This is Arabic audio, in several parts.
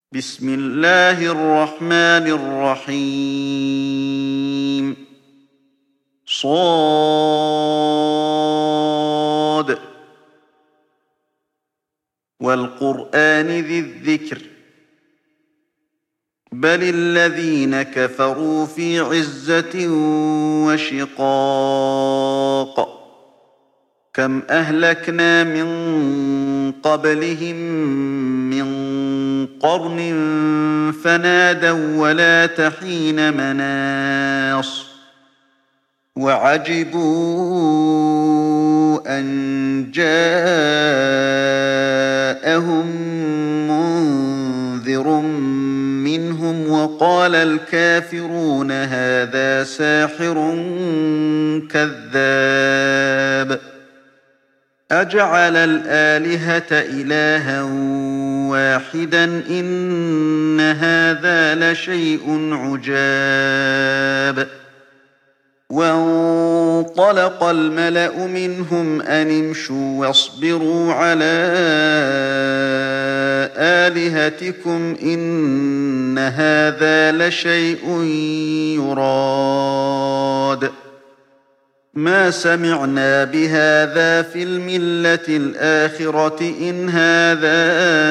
بسم الله الرحمن الرحيم ص والقرآن ذي الذكر بل الذين كفروا في عزة وشقاق كم أهلكنا من قبلهم من قرن فنادوا ولا تحين مناص وعجبوا أن جاءهم منذر منهم وقال الكافرون هذا ساحر كذاب أجعل الآلهة إلها واحدا إن هذا لشيء عجاب وانطلق الملأ منهم أن امشوا واصبروا على آلهتكم إن هذا لشيء يراد ما سمعنا بهذا في الملة الآخرة إن هذا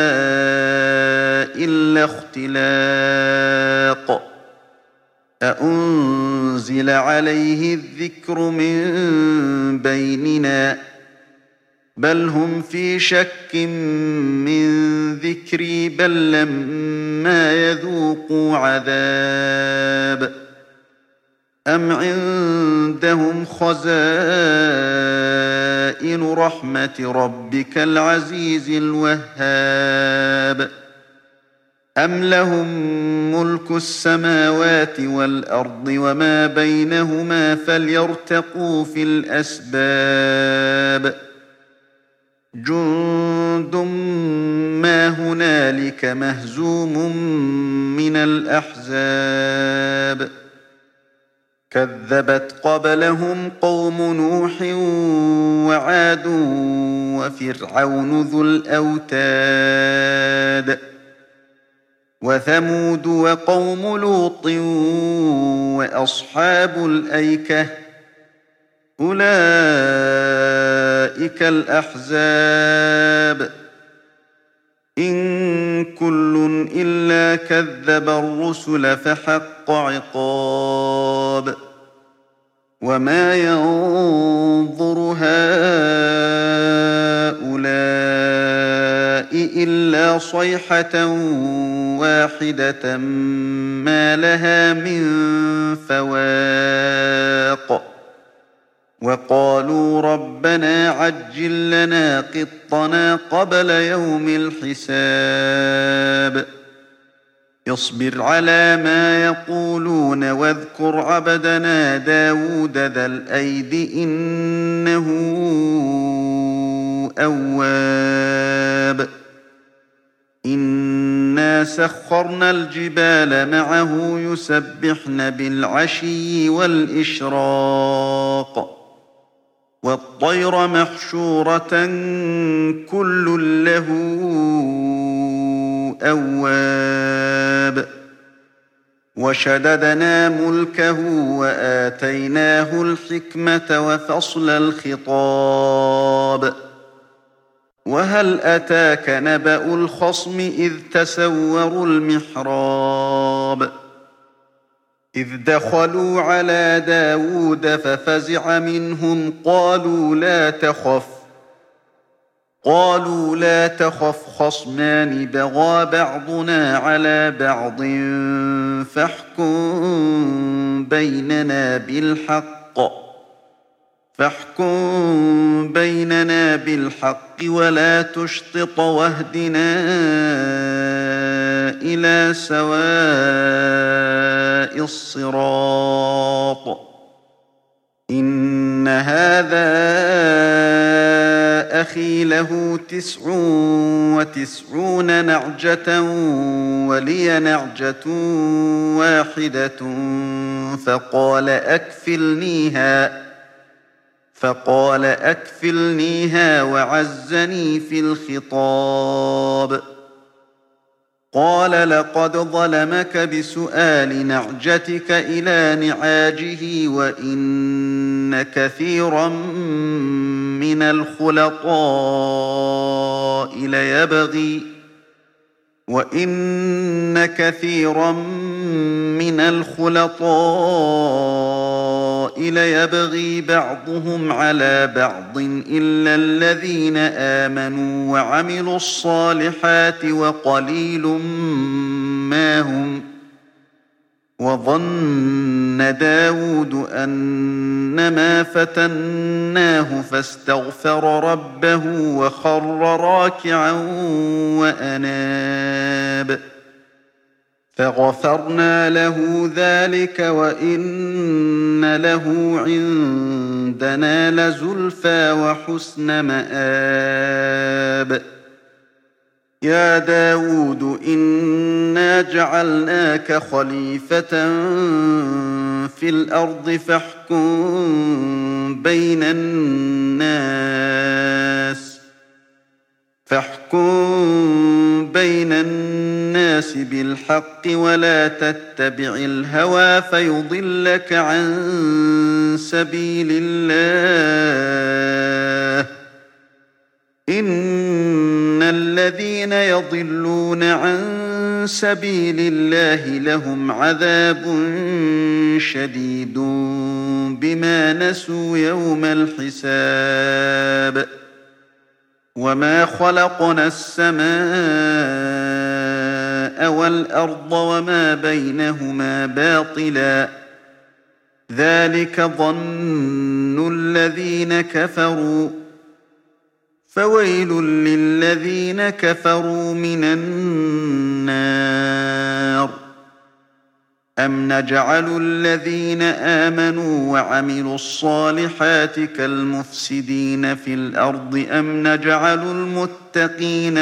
إلا اختلاق أأنزل عليه الذكر من بيننا بل هم في شك من ذكري بل لما يذوقوا عذاب أم عندهم خزائن رحمة ربك العزيز الوهاب أم لهم ملك السماوات والأرض وما بينهما فليرتقوا في الأسباب جند ما هنالك مهزوم من الأحزاب كذبت قبلهم قوم نوح وعاد وفرعون ذو الأوتاد وثمود وقوم لوط وأصحاب الأيكة أولئك الأحزاب إن كل إلا كذب الرسل فحق عقاب وما ينظر هؤلاء إلا صيحة واحدة ما لها من فواق وقالوا ربنا عجل لنا قطنا قبل يوم الحساب اصبر على ما يقولون واذكر عبدنا داود ذا الأيد إنه أواب إنا سخرنا الجبال معه يسبحن بالعشي والإشراق والطير محشورة كل له أواب وشددنا ملكه وآتيناه الحكمة وفصل الخطاب وهل أتاك نبأ الخصم إذ تسوروا المحراب إذ دخلوا على داود ففزع منهم قالوا لا تخف خصمان بغى بعضنا على بعض فاحكم بيننا بالحق ولا تشطط واهدنا إلى سواء الصراط إن هذا أخي له 99 نعجة ولي نعجة واحدة فقال أكفلنيها وعزني في الخطاب قال لقد ظلمك بسؤال نعجتك إلى نعاجه وإن كثيرا من الخلطاء ليبغي بعضهم على بعض إلا الذين آمنوا وعملوا الصالحات وقليل ما هم. وظن داود أنما فتناه فاستغفر ربه وخر راكعا وأناب فغفرنا له ذلك وإن له عندنا لزلفى وحسن مآب. يا داود إنا جعلناك خليفة في الأرض فاحكم بين الناس بالحق ولا تتبع الهوى فيضلك عن سبيل الله. إن الذين يضلون عن سبيل الله لهم عذاب شديد بما نسوا يوم الحساب. وما خلقنا السماء والأرض وما بينهما باطلا ذلك ظن الذين كفروا فويل للذين كفروا من النار. أم نجعل الذين آمنوا وعملوا الصالحات كالمفسدين في الأرض أم نجعل المتقين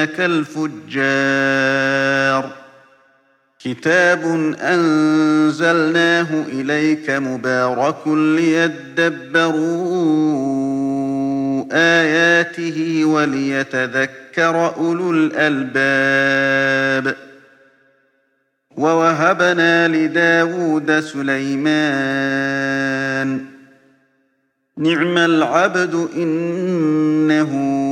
كالفجار. كتاب أنزلناه إليك مبارك ليدبروا آياته وليتذكر أولو الألباب. ووهبنا لداود سليمان نعم العبد إنه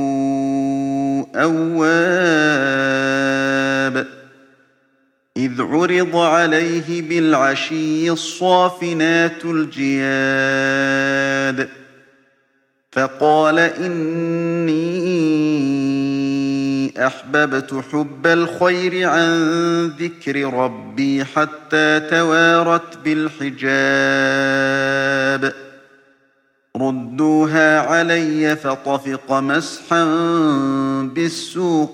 أواب. إذ عرض عليه بالعشي الصافنات الجياد فقال إني أحببت حب الخير عن ذكر ربي حتى توارت بالحجاب. ردوها علي فطفق مسحا بالسوق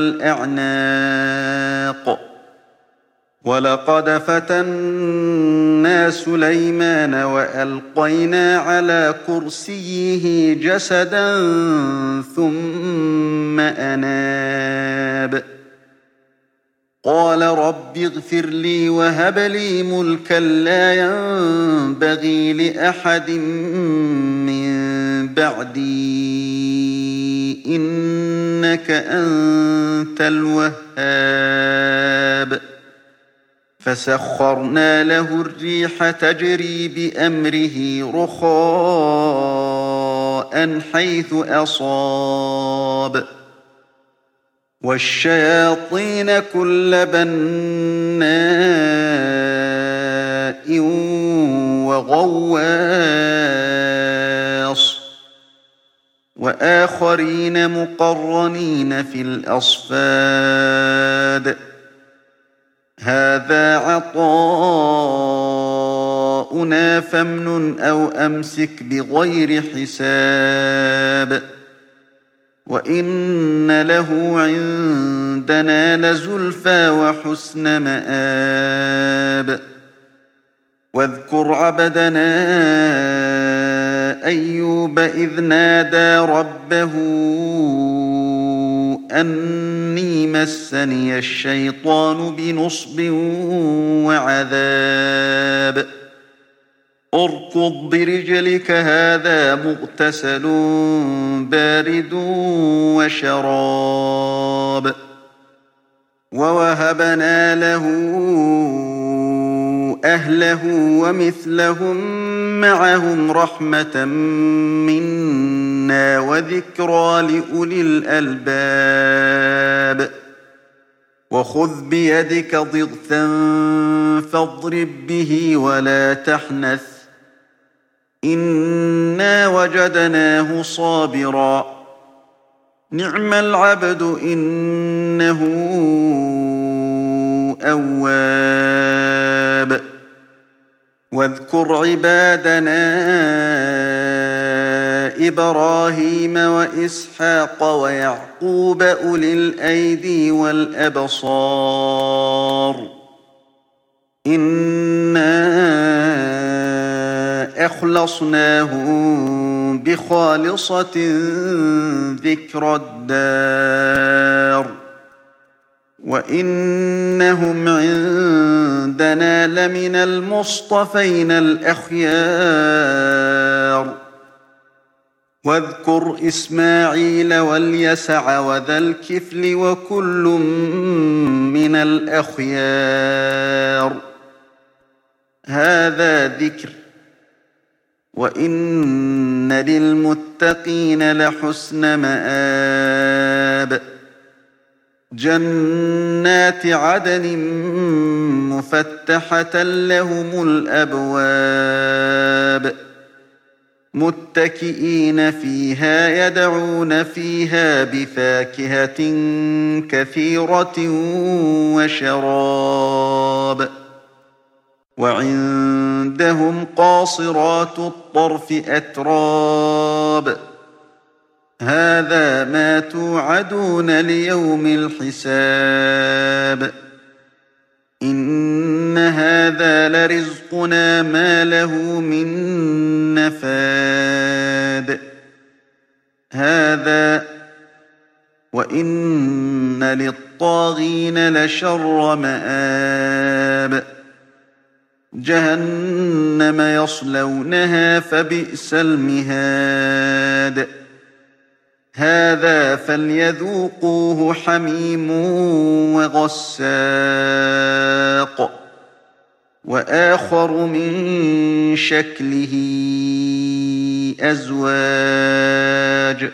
والأعناق. ولقد فتنا سليمان وألقينا على كرسيه جسدا ثم أناب. قال رب اغفر لي وهب لي ملكا لا ينبغي لأحد من بعدي إنك أنت الوهاب. فسخرنا له الريح تجري بأمره رخاء حيث أصاب والشياطين كل بناء وغواص وآخرين مقرنين في الأصفاد. هذا عطاؤنا فامنن أو أمسك بغير حساب. وإن له عندنا لزلفى وحسن مآب. واذكر عبدنا أيوب إذ نادى ربه أني مسني الشيطان بنصب وعذاب. اركض برجلك هذا مغتسل بارد وشراب. ووهبنا له أهله ومثلهم معهم رحمة منا وذكرى لأولي الألباب وخذ بيدك ضغثا فاضرب به ولا تحنث إنا وجدناه صابرا نعم العبد إنه أواب واذكر عبادنا إبراهيم وإسحاق ويعقوب أولي الأيدي والأبصار إنا أخلصناهم بخالصة ذكر الدار وإنهم عندنا لمن المصطفين الأخيار واذكر إسماعيل واليسع وذا الكفل وكل من الأخيار هذا ذكر وإن للمتقين لحسن مآب جنات عدن مفتحة لهم الأبواب متكئين فيها يدعون فيها بفاكهة كثيرة وشراب وعندهم قاصرات الطرف أتراب هذا ما توعدون ليوم الحساب إن هذا لرزقنا ما له من نفاد هذا وإن للطاغين لشر مآب جهنم يصلونها فبئس المهاد هذا فليذوقوه حميم وغساق وآخر من شكله أزواج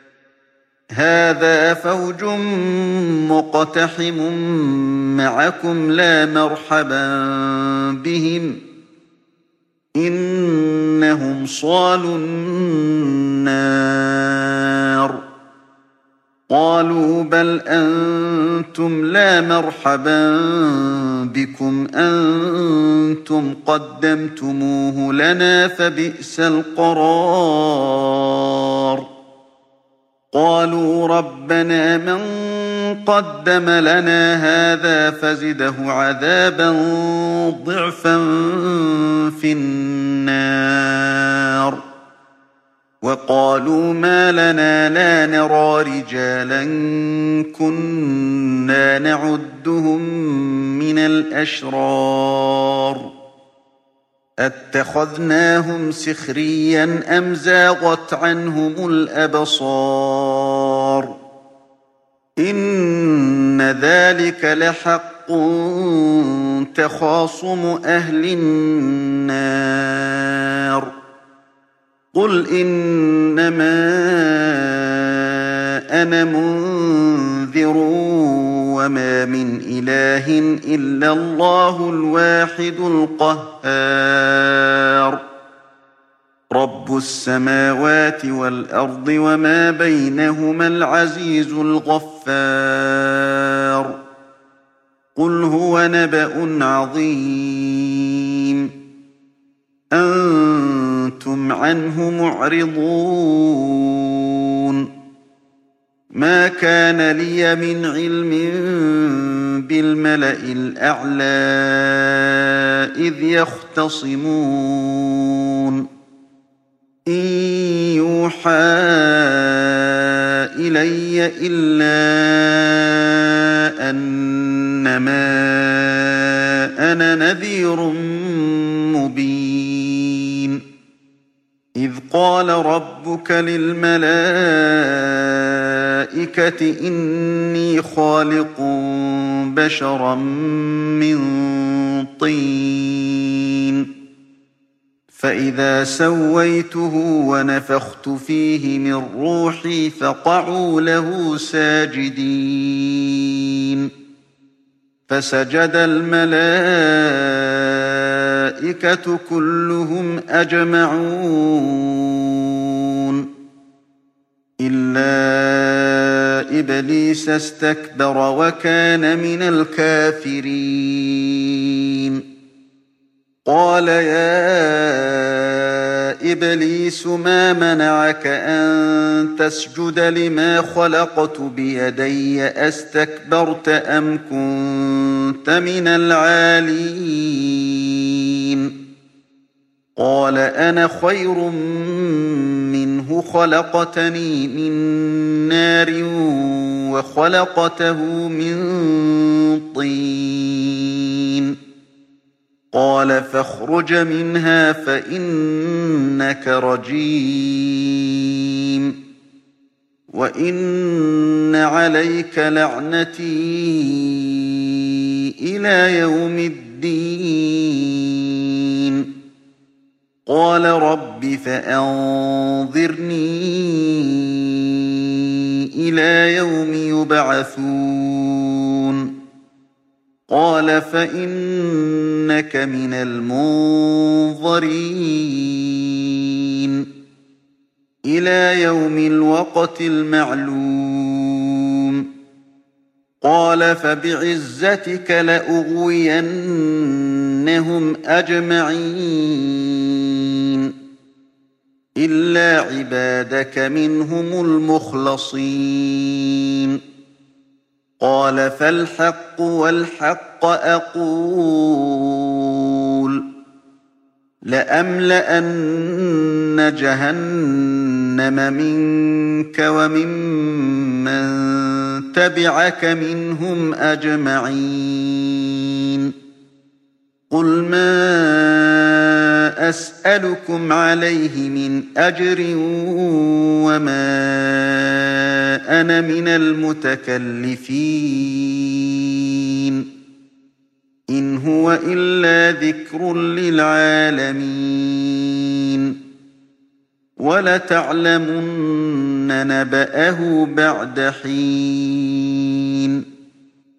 هذا فوج مقتحم معكم لا مرحبا بهم إنهم صالوا النار قالوا بل أنتم لا مرحبا بكم أنتم قدمتموه لنا فبئس القرار قالوا ربنا من قدم لنا هذا فزده عذابا ضعفا في النار وقالوا ما لنا لا نرى رجالا كنا نعدهم من الأشرار أتخذناهم سخريا أم زاغت عنهم الأبصار إن ذلك لحق تخاصم أهل النار قل إنما أنا منذر وما من إله إلا الله الواحد القهار رب السماوات والأرض وما بينهما العزيز الغفار قل هو نبأ عظيم أنتم عنه معرضون ما كان لي من علم بالملأ الأعلى إذ يختصمون إن يوحى إلي إلا أنما أنا نذير مبين إذ قال ربك للملائكة إني خالق بشرا من طين فإذا سويته ونفخت فيه من روحي فقعوا له ساجدين فسجد الملائكة كلهم أجمعون إلا إبليس استكبر وكان من الكافرين قال يا إبليس ما منعك أن تسجد لما خلقت بيدي أستكبرت أم كنت من العالين قال أنا خير منه خلقتني من نار وخلقته من طين قال فاخرج منها فإنك رجيم وإن عليك لعنتي إلى يوم الدين قال رب فأنظرني إلى يوم يبعثون قال فإنك من المنظرين إلى يوم الوقت المعلوم قال فبعزتك لأغوينهم أجمعين إلا عبادك منهم المخلصين قال فالحق والحق أقول لأملأن جهنم منك وممن تبعك منهم أجمعين قل ما أسألكم عليه من أجر وما أنا من المتكلفين إن هو إلا ذكر للعالمين ولتعلمن نبأه بعد حين